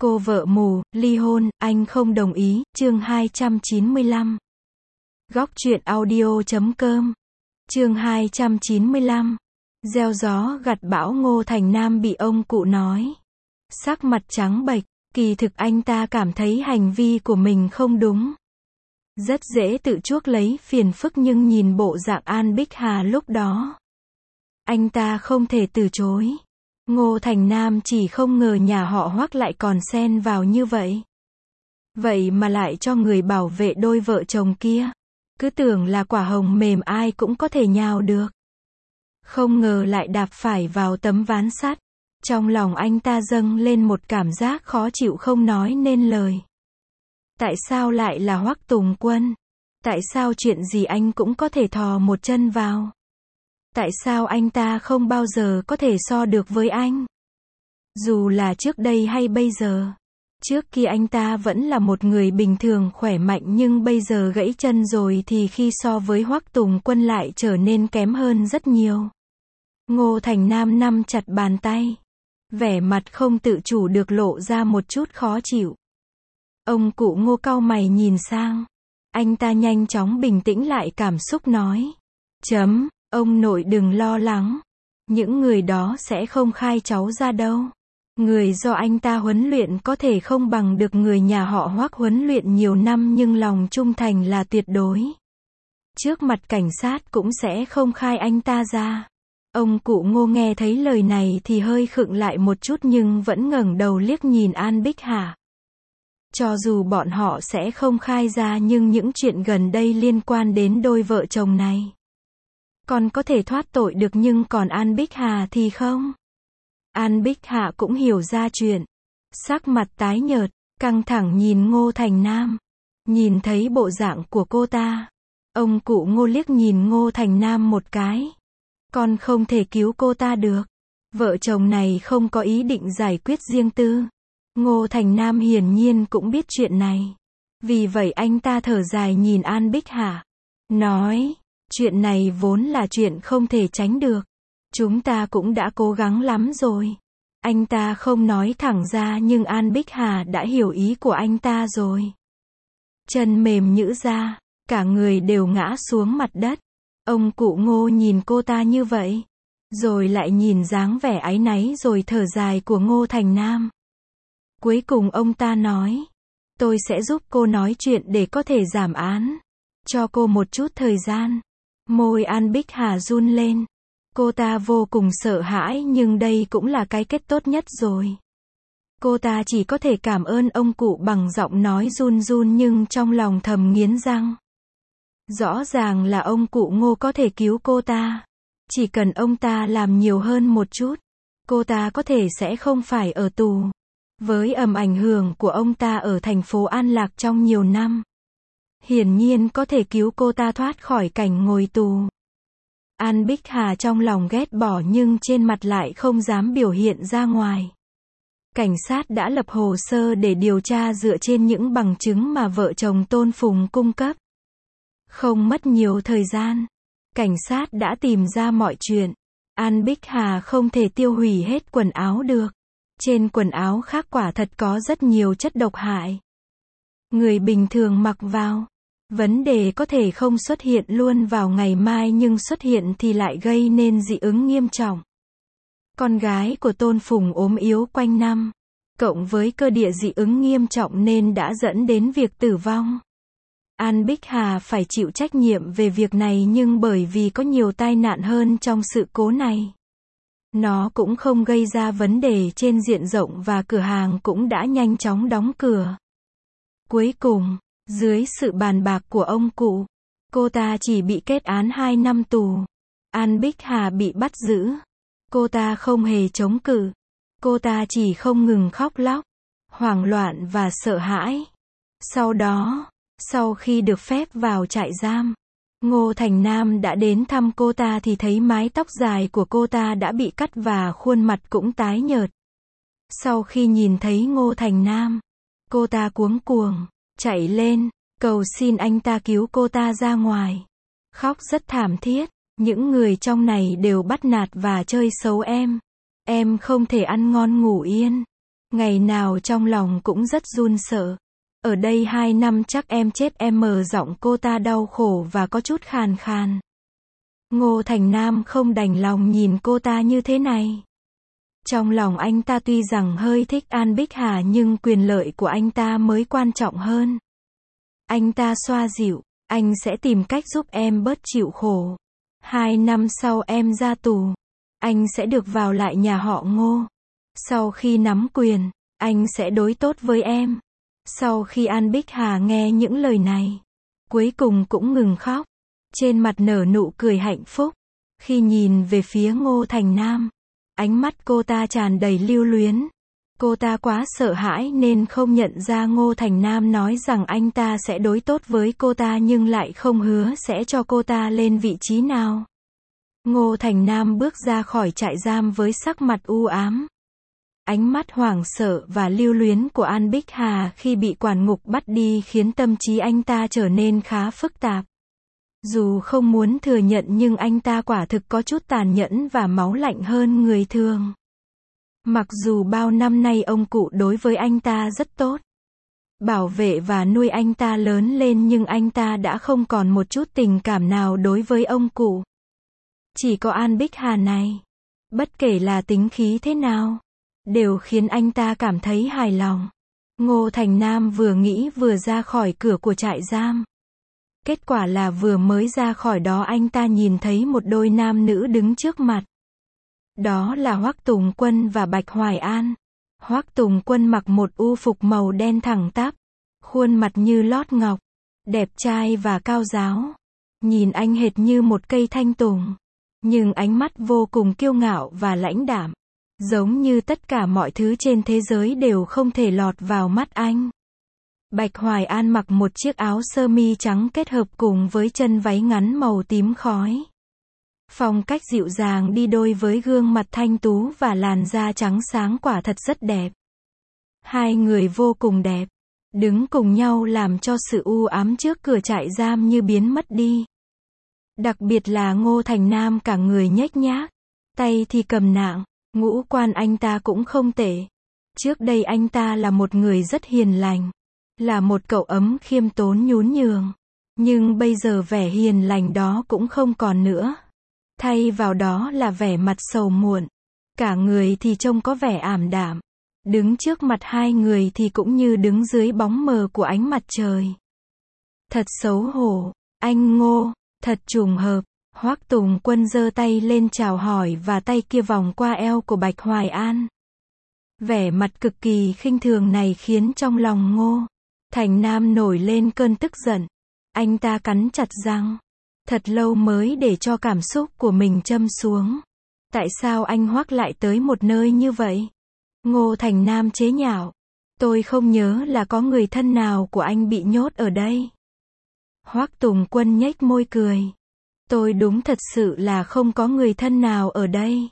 Cô vợ mù, ly hôn, anh không đồng ý, chương 295. Góc truyện audio.com. Chương 295. Gieo gió gặt bão. Ngô Thành Nam bị ông cụ nói sắc mặt trắng bệch, kỳ thực anh ta cảm thấy hành vi của mình không đúng. Rất dễ tự chuốc lấy phiền phức nhưng nhìn bộ dạng An Bích Hà lúc đó, anh ta không thể từ chối. Ngô Thành Nam chỉ không ngờ nhà họ Hoắc lại còn xen vào như vậy. Vậy mà lại cho người bảo vệ đôi vợ chồng kia. Cứ tưởng là quả hồng mềm ai cũng có thể nhào được. Không ngờ lại đạp phải vào tấm ván sắt. Trong lòng anh ta dâng lên một cảm giác khó chịu không nói nên lời. Tại sao lại là Hoắc Tùng Quân? Tại sao chuyện gì anh cũng có thể thò một chân vào? Tại sao anh ta không bao giờ có thể so được với anh? Dù là trước đây hay bây giờ. Trước kia anh ta vẫn là một người bình thường khỏe mạnh nhưng bây giờ gãy chân rồi thì khi so với Hoắc Tùng Quân lại trở nên kém hơn rất nhiều. Ngô Thành Nam nắm chặt bàn tay. Vẻ mặt không tự chủ được lộ ra một chút khó chịu. Ông cụ Ngô cau mày nhìn sang. Anh ta nhanh chóng bình tĩnh lại cảm xúc nói. Ông nội đừng lo lắng. Những người đó sẽ không khai cháu ra đâu. Người do anh ta huấn luyện có thể không bằng được người nhà họ Hoắc huấn luyện nhiều năm nhưng lòng trung thành là tuyệt đối. Trước mặt cảnh sát cũng sẽ không khai anh ta ra. Ông cụ Ngô nghe thấy lời này thì hơi khựng lại một chút nhưng vẫn ngẩng đầu liếc nhìn An Bích Hà. Cho dù bọn họ sẽ không khai ra nhưng những chuyện gần đây liên quan đến đôi vợ chồng này. Còn có thể thoát tội được nhưng còn An Bích Hà thì không. An Bích Hà cũng hiểu ra chuyện. Sắc mặt tái nhợt, căng thẳng nhìn Ngô Thành Nam. Nhìn thấy bộ dạng của cô ta. Ông cụ Ngô liếc nhìn Ngô Thành Nam một cái. Con không thể cứu cô ta được. Vợ chồng này không có ý định giải quyết riêng tư. Ngô Thành Nam hiển nhiên cũng biết chuyện này. Vì vậy anh ta thở dài nhìn An Bích Hà. Nói, chuyện này vốn là chuyện không thể tránh được. Chúng ta cũng đã cố gắng lắm rồi. Anh ta không nói thẳng ra nhưng An Bích Hà đã hiểu ý của anh ta rồi. Chân mềm nhũn ra, cả người đều ngã xuống mặt đất. Ông cụ Ngô nhìn cô ta như vậy. Rồi lại nhìn dáng vẻ áy náy rồi thở dài của Ngô Thành Nam. Cuối cùng ông ta nói. Tôi sẽ giúp cô nói chuyện để có thể giảm án. Cho cô một chút thời gian. Môi An Bích Hà run lên. Cô ta vô cùng sợ hãi nhưng đây cũng là cái kết tốt nhất rồi. Cô ta chỉ có thể cảm ơn ông cụ bằng giọng nói run run nhưng trong lòng thầm nghiến răng. Rõ ràng là ông cụ Ngô có thể cứu cô ta. Chỉ cần ông ta làm nhiều hơn một chút, cô ta có thể sẽ không phải ở tù. Với ảnh hưởng của ông ta ở thành phố An Lạc trong nhiều năm, hiển nhiên có thể cứu cô ta thoát khỏi cảnh ngồi tù. An Bích Hà trong lòng ghét bỏ nhưng trên mặt lại không dám biểu hiện ra ngoài. Cảnh sát đã lập hồ sơ để điều tra dựa trên những bằng chứng mà vợ chồng Tôn Phùng cung cấp. Không mất nhiều thời gian, cảnh sát đã tìm ra mọi chuyện. An Bích Hà không thể tiêu hủy hết quần áo được. Trên quần áo khác quả thật có rất nhiều chất độc hại. Người bình thường mặc vào, vấn đề có thể không xuất hiện luôn vào ngày mai nhưng xuất hiện thì lại gây nên dị ứng nghiêm trọng. Con gái của Tôn Phùng ốm yếu quanh năm, cộng với cơ địa dị ứng nghiêm trọng nên đã dẫn đến việc tử vong. An Bích Hà phải chịu trách nhiệm về việc này nhưng bởi vì có nhiều tai nạn hơn trong sự cố này. Nó cũng không gây ra vấn đề trên diện rộng và cửa hàng cũng đã nhanh chóng đóng cửa. Cuối cùng, dưới sự bàn bạc của ông cụ, cô ta chỉ bị kết án 2 năm tù. An Bích Hà bị bắt giữ. Cô ta không hề chống cự. Cô ta chỉ không ngừng khóc lóc, hoảng loạn và sợ hãi. Sau đó, sau khi được phép vào trại giam, Ngô Thành Nam đã đến thăm cô ta thì thấy mái tóc dài của cô ta đã bị cắt và khuôn mặt cũng tái nhợt. Sau khi nhìn thấy Ngô Thành Nam, cô ta cuống cuồng, chạy lên, cầu xin anh ta cứu cô ta ra ngoài. Khóc rất thảm thiết, những người trong này đều bắt nạt và chơi xấu em. Em không thể ăn ngon ngủ yên. Ngày nào trong lòng cũng rất run sợ. Ở đây 2 năm chắc em chết em, mở giọng cô ta đau khổ và có chút khàn khàn. Ngô Thành Nam không đành lòng nhìn cô ta như thế này. Trong lòng anh ta tuy rằng hơi thích An Bích Hà nhưng quyền lợi của anh ta mới quan trọng hơn. Anh ta xoa dịu, anh sẽ tìm cách giúp em bớt chịu khổ. 2 năm sau em ra tù, anh sẽ được vào lại nhà họ Ngô. Sau khi nắm quyền, anh sẽ đối tốt với em. Sau khi An Bích Hà nghe những lời này, cuối cùng cũng ngừng khóc. Trên mặt nở nụ cười hạnh phúc. Khi nhìn về phía Ngô Thành Nam, ánh mắt cô ta tràn đầy lưu luyến. Cô ta quá sợ hãi nên không nhận ra Ngô Thành Nam nói rằng anh ta sẽ đối tốt với cô ta nhưng lại không hứa sẽ cho cô ta lên vị trí nào. Ngô Thành Nam bước ra khỏi trại giam với sắc mặt u ám. Ánh mắt hoảng sợ và lưu luyến của An Bích Hà khi bị quản ngục bắt đi khiến tâm trí anh ta trở nên khá phức tạp. Dù không muốn thừa nhận nhưng anh ta quả thực có chút tàn nhẫn và máu lạnh hơn người thường. Mặc dù bao năm nay ông cụ đối với anh ta rất tốt, bảo vệ và nuôi anh ta lớn lên nhưng anh ta đã không còn một chút tình cảm nào đối với ông cụ. Chỉ có An Bích Hà này, bất kể là tính khí thế nào, đều khiến anh ta cảm thấy hài lòng. Ngô Thành Nam vừa nghĩ vừa ra khỏi cửa của trại giam. Kết quả là vừa mới ra khỏi đó anh ta nhìn thấy một đôi nam nữ đứng trước mặt. Đó là Hoắc Tùng Quân và Bạch Hoài An. Hoắc Tùng Quân mặc một u phục màu đen thẳng tắp, khuôn mặt như lót ngọc, đẹp trai và cao ráo. Nhìn anh hệt như một cây thanh tùng, nhưng ánh mắt vô cùng kiêu ngạo và lãnh đạm, giống như tất cả mọi thứ trên thế giới đều không thể lọt vào mắt anh. Bạch Hoài An mặc một chiếc áo sơ mi trắng kết hợp cùng với chân váy ngắn màu tím khói. Phong cách dịu dàng đi đôi với gương mặt thanh tú và làn da trắng sáng quả thật rất đẹp. Hai người vô cùng đẹp, đứng cùng nhau làm cho sự u ám trước cửa trại giam như biến mất đi. Đặc biệt là Ngô Thành Nam cả người nhếch nhác, tay thì cầm nạng, ngũ quan anh ta cũng không tệ. Trước đây anh ta là một người rất hiền lành, là một cậu ấm khiêm tốn nhún nhường. Nhưng bây giờ vẻ hiền lành đó cũng không còn nữa. Thay vào đó là vẻ mặt sầu muộn. Cả người thì trông có vẻ ảm đạm. Đứng trước mặt hai người thì cũng như đứng dưới bóng mờ của ánh mặt trời. Thật xấu hổ, anh Ngô, thật trùng hợp. Hoắc Tùng Quân giơ tay lên chào hỏi và tay kia vòng qua eo của Bạch Hoài An. Vẻ mặt cực kỳ khinh thường này khiến trong lòng Ngô Thành Nam nổi lên cơn tức giận. Anh ta cắn chặt răng. Thật lâu mới để cho cảm xúc của mình châm xuống. Tại sao anh Hoắc lại tới một nơi như vậy? Ngô Thành Nam chế nhạo. Tôi không nhớ là có người thân nào của anh bị nhốt ở đây. Hoắc Tùng Quân nhếch môi cười. Tôi đúng thật sự là không có người thân nào ở đây.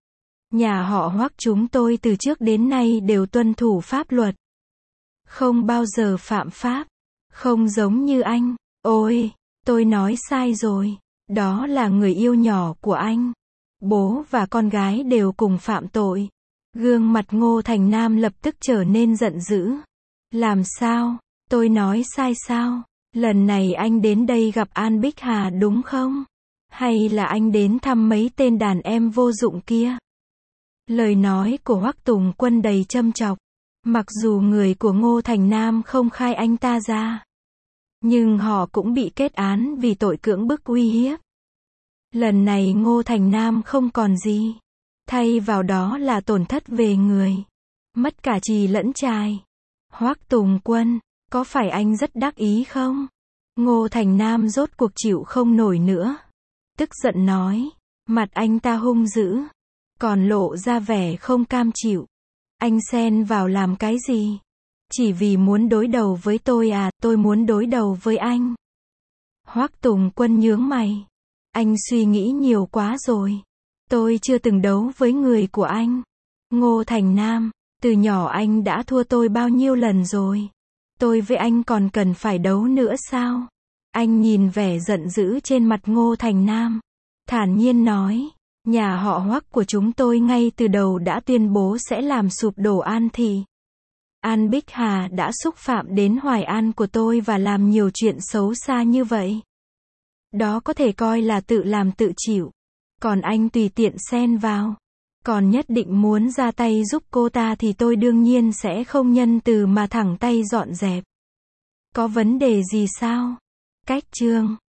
Nhà họ Hoắc chúng tôi từ trước đến nay đều tuân thủ pháp luật. Không bao giờ phạm pháp. Không giống như anh. Ôi, tôi nói sai rồi. Đó là người yêu nhỏ của anh. Bố và con gái đều cùng phạm tội. Gương mặt Ngô Thành Nam lập tức trở nên giận dữ. Làm sao? Tôi nói sai sao? Lần này anh đến đây gặp An Bích Hà đúng không? Hay là anh đến thăm mấy tên đàn em vô dụng kia? Lời nói của Hoắc Tùng Quân đầy châm chọc. Mặc dù người của Ngô Thành Nam không khai anh ta ra, nhưng họ cũng bị kết án vì tội cưỡng bức uy hiếp. Lần này Ngô Thành Nam không còn gì. Thay vào đó là tổn thất về người. Mất cả chì lẫn chài. Hoắc Tùng Quân, có phải anh rất đắc ý không? Ngô Thành Nam rốt cuộc chịu không nổi nữa. Tức giận nói. Mặt anh ta hung dữ. Còn lộ ra vẻ không cam chịu. Anh xen vào làm cái gì? Chỉ vì muốn đối đầu với tôi à? Tôi muốn đối đầu với anh. Hoắc Tùng Quân nhướng mày. Anh suy nghĩ nhiều quá rồi. Tôi chưa từng đấu với người của anh. Ngô Thành Nam, từ nhỏ anh đã thua tôi bao nhiêu lần rồi. Tôi với anh còn cần phải đấu nữa sao? Anh nhìn vẻ giận dữ trên mặt Ngô Thành Nam. Thản nhiên nói. Nhà họ Hoắc của chúng tôi ngay từ đầu đã tuyên bố sẽ làm sụp đổ An Thị. An Bích Hà đã xúc phạm đến Hoài An của tôi và làm nhiều chuyện xấu xa như vậy. Đó có thể coi là tự làm tự chịu. Còn anh tùy tiện xen vào. Còn nhất định muốn ra tay giúp cô ta thì tôi đương nhiên sẽ không nhân từ mà thẳng tay dọn dẹp. Có vấn đề gì sao? Cách chương